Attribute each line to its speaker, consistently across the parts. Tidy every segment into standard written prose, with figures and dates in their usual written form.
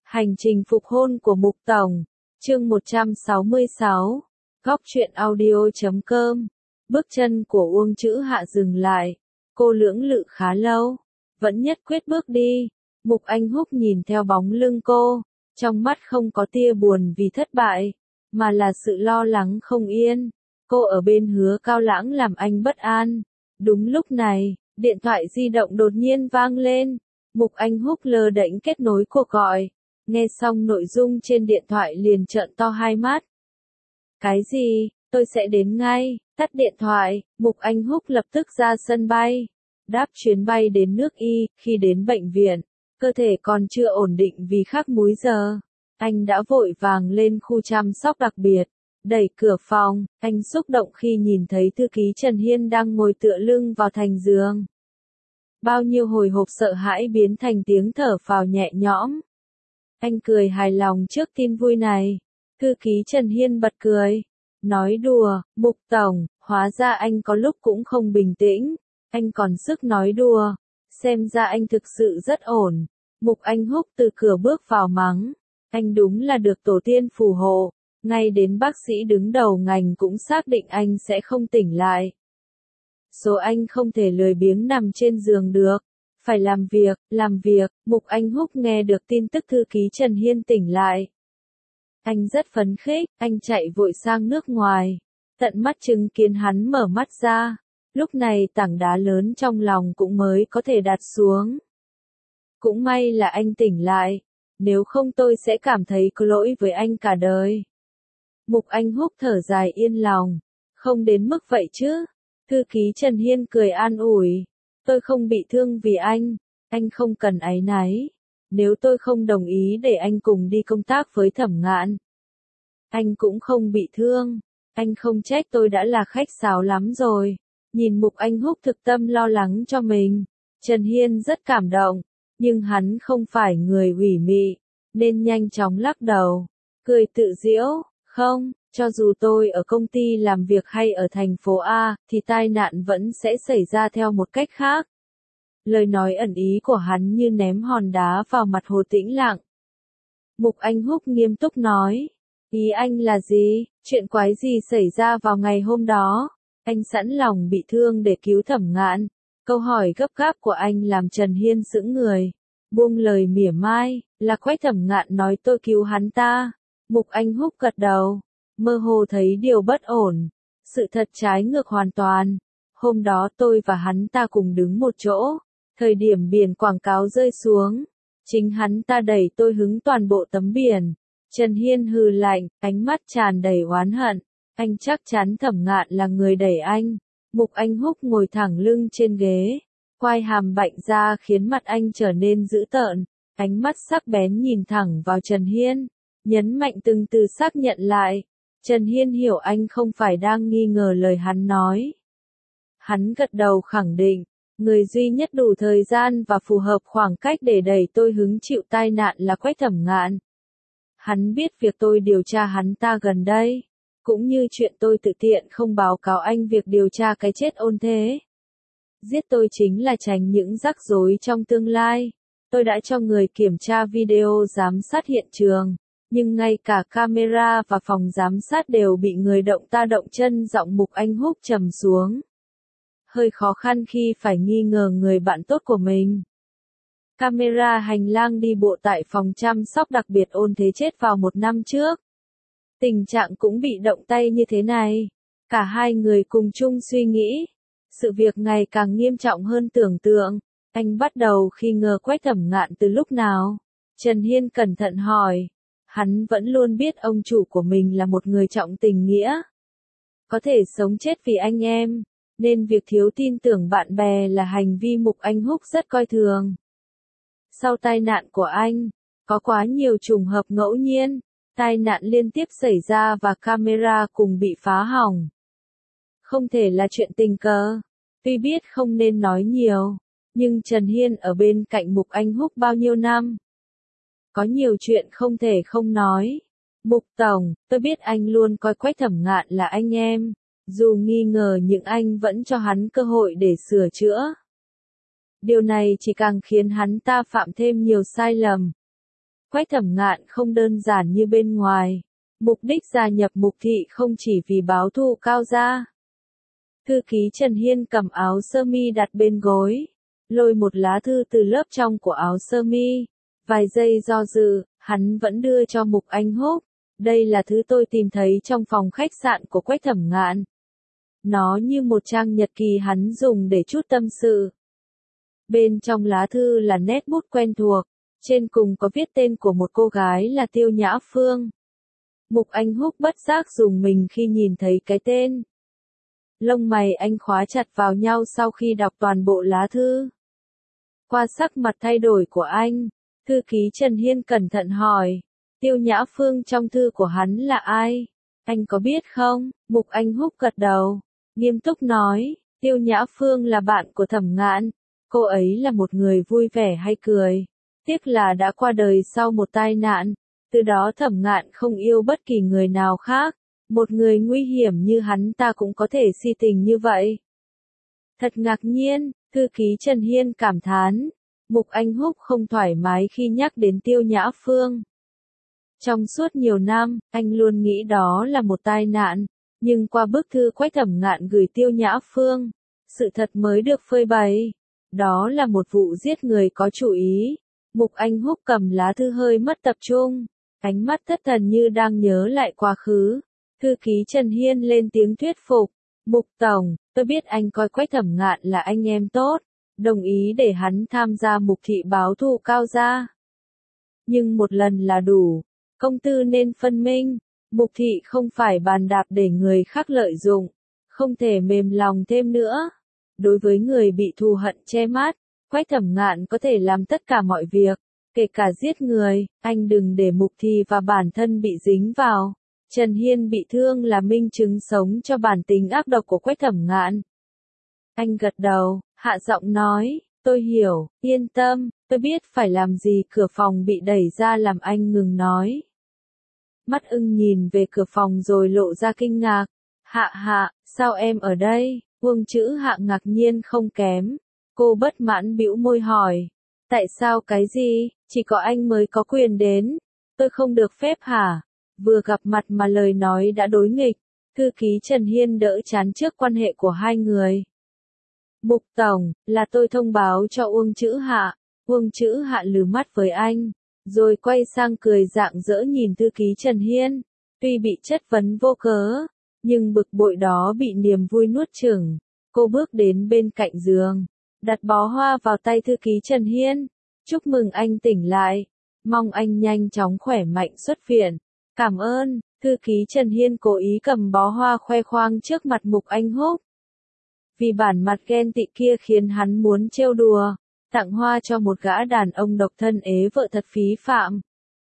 Speaker 1: Hành trình phục hôn của Mục Tổng, chương 166, góc truyện audio.com. Bước chân của Uông Chữ Hạ dừng lại, cô lưỡng lự khá lâu, vẫn nhất quyết bước đi. Mục Anh Húc nhìn theo bóng lưng cô, trong mắt không có tia buồn vì thất bại, mà là sự lo lắng không yên. Cô ở bên Hứa Cao Lãng làm anh bất an. Đúng lúc này, điện thoại di động đột nhiên vang lên. Mục Anh Húc lơ đễnh kết nối cuộc gọi. Nghe xong nội dung trên điện thoại liền trợn to hai mắt. Cái gì, tôi sẽ đến ngay. Tắt điện thoại, Mục Anh Húc lập tức ra sân bay. Đáp chuyến bay đến nước Y, khi đến bệnh viện, cơ thể còn chưa ổn định vì khắc múi giờ. Anh đã vội vàng lên khu chăm sóc đặc biệt. Đẩy cửa phòng, anh xúc động khi nhìn thấy thư ký Trần Hiên đang ngồi tựa lưng vào thành giường. Bao nhiêu hồi hộp sợ hãi biến thành tiếng thở phào nhẹ nhõm. Anh cười hài lòng trước tin vui này. Thư ký Trần Hiên bật cười. Nói đùa, Mục Tổng, hóa ra anh có lúc cũng không bình tĩnh. Anh còn sức nói đùa. Xem ra anh thực sự rất ổn. Mục Anh Húc từ cửa bước vào mắng. Anh đúng là được tổ tiên phù hộ. Ngay đến bác sĩ đứng đầu ngành cũng xác định anh sẽ không tỉnh lại. Số anh không thể lười biếng nằm trên giường được. Phải làm việc, Mục Anh Húc nghe được tin tức thư ký Trần Hiên tỉnh lại. Anh rất phấn khích, anh chạy vội sang nước ngoài. Tận mắt chứng kiến hắn mở mắt ra. Lúc này tảng đá lớn trong lòng cũng mới có thể đặt xuống. Cũng may là anh tỉnh lại. Nếu không tôi sẽ cảm thấy có lỗi với anh cả đời. Mục Anh Húc thở dài yên lòng. Không đến mức vậy chứ. Thư ký Trần Hiên cười an ủi. Tôi không bị thương vì anh không cần áy náy. Nếu tôi không đồng ý để anh cùng đi công tác với Thẩm Ngạn, anh cũng không bị thương. Anh không trách tôi đã là khách sáo lắm rồi. Nhìn Mục Anh Húc thực tâm lo lắng cho mình, Trần Hiên rất cảm động, nhưng hắn không phải người ủy mị, nên nhanh chóng lắc đầu, cười tự giễu, không, cho dù tôi ở công ty làm việc hay ở thành phố A, thì tai nạn vẫn sẽ xảy ra theo một cách khác. Lời nói ẩn ý của hắn như ném hòn đá vào mặt Hồ Tĩnh Lặng. Mục Anh Húc nghiêm túc nói, ý anh là gì, chuyện quái gì xảy ra vào ngày hôm đó, anh sẵn lòng bị thương để cứu Thẩm Ngạn. Câu hỏi gấp gáp của anh làm Trần Hiên sững người, buông lời mỉa mai, là Quách Thẩm Ngạn nói tôi cứu hắn ta. Mục Anh Húc gật đầu, mơ hồ thấy điều bất ổn, sự thật trái ngược hoàn toàn. Hôm đó tôi và hắn ta cùng đứng một chỗ, thời điểm biển quảng cáo rơi xuống, chính hắn ta đẩy tôi hứng toàn bộ tấm biển. Trần Hiên hừ lạnh, ánh mắt tràn đầy oán hận, anh chắc chắn Thẩm Ngạn là người đẩy anh. Mục Anh Húc ngồi thẳng lưng trên ghế, quai hàm bạnh ra khiến mặt anh trở nên dữ tợn, ánh mắt sắc bén nhìn thẳng vào Trần Hiên, nhấn mạnh từng từ xác nhận lại. Trần Hiên hiểu anh không phải đang nghi ngờ lời hắn nói. Hắn gật đầu khẳng định, người duy nhất đủ thời gian và phù hợp khoảng cách để đẩy tôi hứng chịu tai nạn là Quách Thẩm Ngạn. Hắn biết việc tôi điều tra hắn ta gần đây, cũng như chuyện tôi tự tiện không báo cáo anh việc điều tra cái chết Ôn Thế. Giết tôi chính là tránh những rắc rối trong tương lai. Tôi đã cho người kiểm tra video giám sát hiện trường, nhưng ngay cả camera và phòng giám sát đều bị người động ta động chân. Giọng Mục Anh Húc trầm xuống. Hơi khó khăn khi phải nghi ngờ người bạn tốt của mình. Camera hành lang đi bộ tại phòng chăm sóc đặc biệt Ôn Thế chết vào 1 năm trước. Tình trạng cũng bị động tay như thế này. Cả hai người cùng chung suy nghĩ. Sự việc ngày càng nghiêm trọng hơn tưởng tượng. Anh bắt đầu nghi ngờ Quách Thẩm Ngạn từ lúc nào? Trần Hiên cẩn thận hỏi. Hắn vẫn luôn biết ông chủ của mình là một người trọng tình nghĩa. Có thể sống chết vì anh em, nên việc thiếu tin tưởng bạn bè là hành vi Mục Anh Húc rất coi thường. Sau tai nạn của anh, có quá nhiều trùng hợp ngẫu nhiên, tai nạn liên tiếp xảy ra và camera cùng bị phá hỏng. Không thể là chuyện tình cờ. Tuy biết không nên nói nhiều, nhưng Trần Hiên ở bên cạnh Mục Anh Húc bao nhiêu năm. Có nhiều chuyện không thể không nói. Mục Tổng, tôi biết anh luôn coi Quách Thẩm Ngạn là anh em. Dù nghi ngờ nhưng anh vẫn cho hắn cơ hội để sửa chữa. Điều này chỉ càng khiến hắn ta phạm thêm nhiều sai lầm. Quách Thẩm Ngạn không đơn giản như bên ngoài. Mục đích gia nhập Mục thị không chỉ vì báo thù Cao gia. Thư ký Trần Hiên cầm áo sơ mi đặt bên gối, lôi một lá thư từ lớp trong của áo sơ mi. Vài giây do dự, hắn vẫn đưa cho Mục Anh Húc. Đây là thứ tôi tìm thấy trong phòng khách sạn của Quách Thẩm Ngạn. Nó như một trang nhật ký hắn dùng để trút tâm sự. Bên trong lá thư là nét bút quen thuộc, trên cùng có viết tên của một cô gái là Tiêu Nhã Phương. Mục Anh Húc bất giác dùng mình khi nhìn thấy cái tên. Lông mày anh khóa chặt vào nhau sau khi đọc toàn bộ lá thư. Qua sắc mặt thay đổi của anh, thư ký Trần Hiên cẩn thận hỏi, Tiêu Nhã Phương trong thư của hắn là ai? Anh có biết không? Mục Anh Húc gật đầu, nghiêm túc nói, Tiêu Nhã Phương là bạn của Thẩm Ngạn. Cô ấy là một người vui vẻ hay cười. Tiếc là đã qua đời sau một tai nạn. Từ đó Thẩm Ngạn không yêu bất kỳ người nào khác. Một người nguy hiểm như hắn ta cũng có thể si tình như vậy. Thật ngạc nhiên, thư ký Trần Hiên cảm thán. Mục Anh Húc không thoải mái khi nhắc đến Tiêu Nhã Phương. Trong suốt nhiều năm, anh luôn nghĩ đó là một tai nạn. Nhưng qua bức thư Quách Thẩm Ngạn gửi Tiêu Nhã Phương, sự thật mới được phơi bày. Đó là một vụ giết người có chủ ý. Mục Anh Húc cầm lá thư hơi mất tập trung, ánh mắt thất thần như đang nhớ lại quá khứ. Thư ký Trần Hiên lên tiếng thuyết phục. Mục Tổng, tôi biết anh coi Quách Thẩm Ngạn là anh em tốt, đồng ý để hắn tham gia Mục thị báo thù Cao gia. Nhưng một lần là đủ, công tư nên phân minh. Mục thị không phải bàn đạp để người khác lợi dụng, không thể mềm lòng thêm nữa. Đối với người bị thù hận che mắt, Quách Thẩm Ngạn có thể làm tất cả mọi việc, kể cả giết người. Anh đừng để Mục thị và bản thân bị dính vào. Trần Hiên bị thương là minh chứng sống cho bản tính ác độc của Quách Thẩm Ngạn. Anh gật đầu, hạ giọng nói, tôi hiểu, yên tâm, tôi biết phải làm gì. Cửa phòng bị đẩy ra làm anh ngừng nói. Mắt ưng nhìn về cửa phòng rồi lộ ra kinh ngạc. Hạ, sao em ở đây? Uông Chữ Hạ ngạc nhiên không kém. Cô bất mãn bĩu môi hỏi. Tại sao cái gì? Chỉ có anh mới có quyền đến. Tôi không được phép hả? Vừa gặp mặt mà lời nói đã đối nghịch. Thư ký Trần Hiên đỡ chán trước quan hệ của hai người. Mục Tổng, là tôi thông báo cho Uông Chữ Hạ. Uông Chữ Hạ lừ mắt với anh, rồi quay sang cười rạng rỡ nhìn thư ký Trần Hiên. Tuy bị chất vấn vô cớ, nhưng bực bội đó bị niềm vui nuốt chửng. Cô bước đến bên cạnh giường, đặt bó hoa vào tay thư ký Trần Hiên. Chúc mừng anh tỉnh lại, mong anh nhanh chóng khỏe mạnh xuất viện. Cảm ơn. Thư ký Trần Hiên cố ý cầm bó hoa khoe khoang trước mặt Mục Anh Húc. Vì bản mặt ghen tị kia khiến hắn muốn trêu đùa, tặng hoa cho một gã đàn ông độc thân ế vợ thật phí phạm.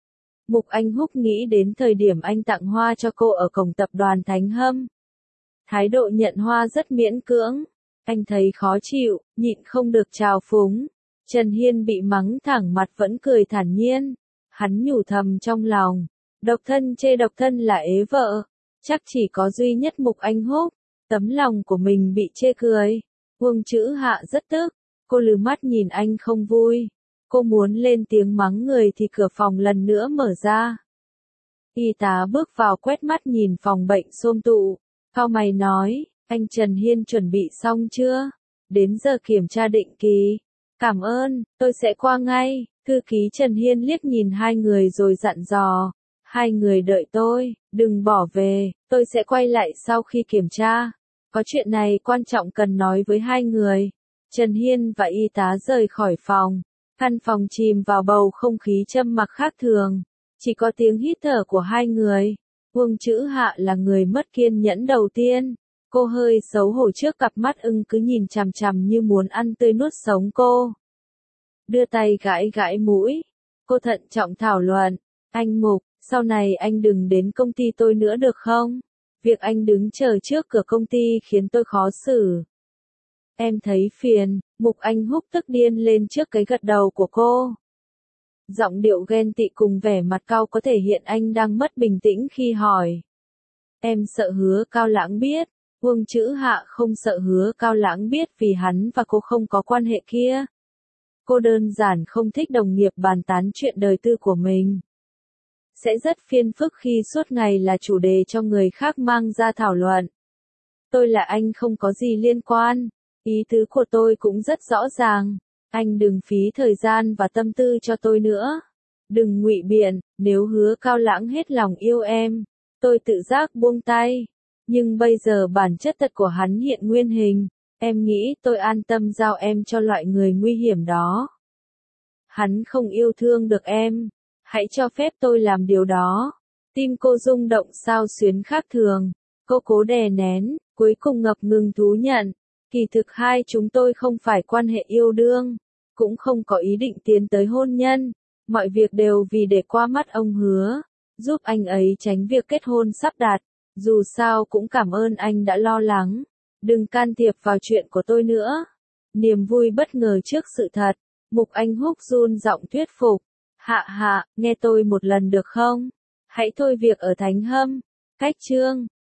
Speaker 1: Mục Anh Húc nghĩ đến thời điểm anh tặng hoa cho cô ở cổng tập đoàn Thánh Hâm. Thái độ nhận hoa rất miễn cưỡng. Anh thấy khó chịu, nhịn không được trào phúng. Trần Hiên bị mắng thẳng mặt vẫn cười thản nhiên. Hắn nhủ thầm trong lòng. Độc thân chê độc thân là ế vợ. Chắc chỉ có duy nhất Mục Anh Húc. Tấm lòng của mình bị chê cười. Uông Chữ Hạ rất tức. Cô lừ mắt nhìn anh không vui. Cô muốn lên tiếng mắng người thì cửa phòng lần nữa mở ra. Y tá bước vào quét mắt nhìn phòng bệnh xôm tụ. Cau mày nói, anh Trần Hiên chuẩn bị xong chưa? Đến giờ kiểm tra định kỳ. Cảm ơn, tôi sẽ qua ngay. Thư ký Trần Hiên liếc nhìn hai người rồi dặn dò. Hai người đợi tôi, đừng bỏ về, tôi sẽ quay lại sau khi kiểm tra. Có chuyện này quan trọng cần nói với hai người. Trần Hiên và y tá rời khỏi phòng. Căn phòng chìm vào bầu không khí châm mặc khác thường. Chỉ có tiếng hít thở của hai người. Uông Chữ Hạ là người mất kiên nhẫn đầu tiên. Cô hơi xấu hổ trước cặp mắt ưng cứ nhìn chằm chằm như muốn ăn tươi nuốt sống cô. Đưa tay gãi gãi mũi. Cô thận trọng thảo luận. Anh Mục, sau này anh đừng đến công ty tôi nữa được không? Việc anh đứng chờ trước cửa công ty khiến tôi khó xử. Em thấy phiền. Mục Anh Húc tức điên lên trước cái gật đầu của cô. Giọng điệu ghen tị cùng vẻ mặt cau có thể hiện anh đang mất bình tĩnh khi hỏi. Em sợ Hứa Cao Lãng biết. Uông Chữ Hạ không sợ Hứa Cao Lãng biết vì hắn và cô không có quan hệ kia. Cô đơn giản không thích đồng nghiệp bàn tán chuyện đời tư của mình. Sẽ rất phiền phức khi suốt ngày là chủ đề cho người khác mang ra thảo luận. Tôi là anh không có gì liên quan. Ý tứ của tôi cũng rất rõ ràng. Anh đừng phí thời gian và tâm tư cho tôi nữa. Đừng ngụy biện, nếu Hứa Cao Lãng hết lòng yêu em, tôi tự giác buông tay. Nhưng bây giờ bản chất thật của hắn hiện nguyên hình, em nghĩ tôi an tâm giao em cho loại người nguy hiểm đó. Hắn không yêu thương được em, hãy cho phép tôi làm điều đó. Tim cô rung động xao xuyến khác thường, cô cố đè nén, cuối cùng ngập ngừng thú nhận. Kỳ thực hai chúng tôi không phải quan hệ yêu đương, cũng không có ý định tiến tới hôn nhân. Mọi việc đều vì để qua mắt ông Hứa, giúp anh ấy tránh việc kết hôn sắp đặt. Dù sao cũng cảm ơn anh đã lo lắng. Đừng can thiệp vào chuyện của tôi nữa. Niềm vui bất ngờ trước sự thật. Mục Anh Húc run giọng thuyết phục. Hạ hạ, nghe tôi một lần được không? Hãy thôi việc ở Thánh Hâm. Cách chương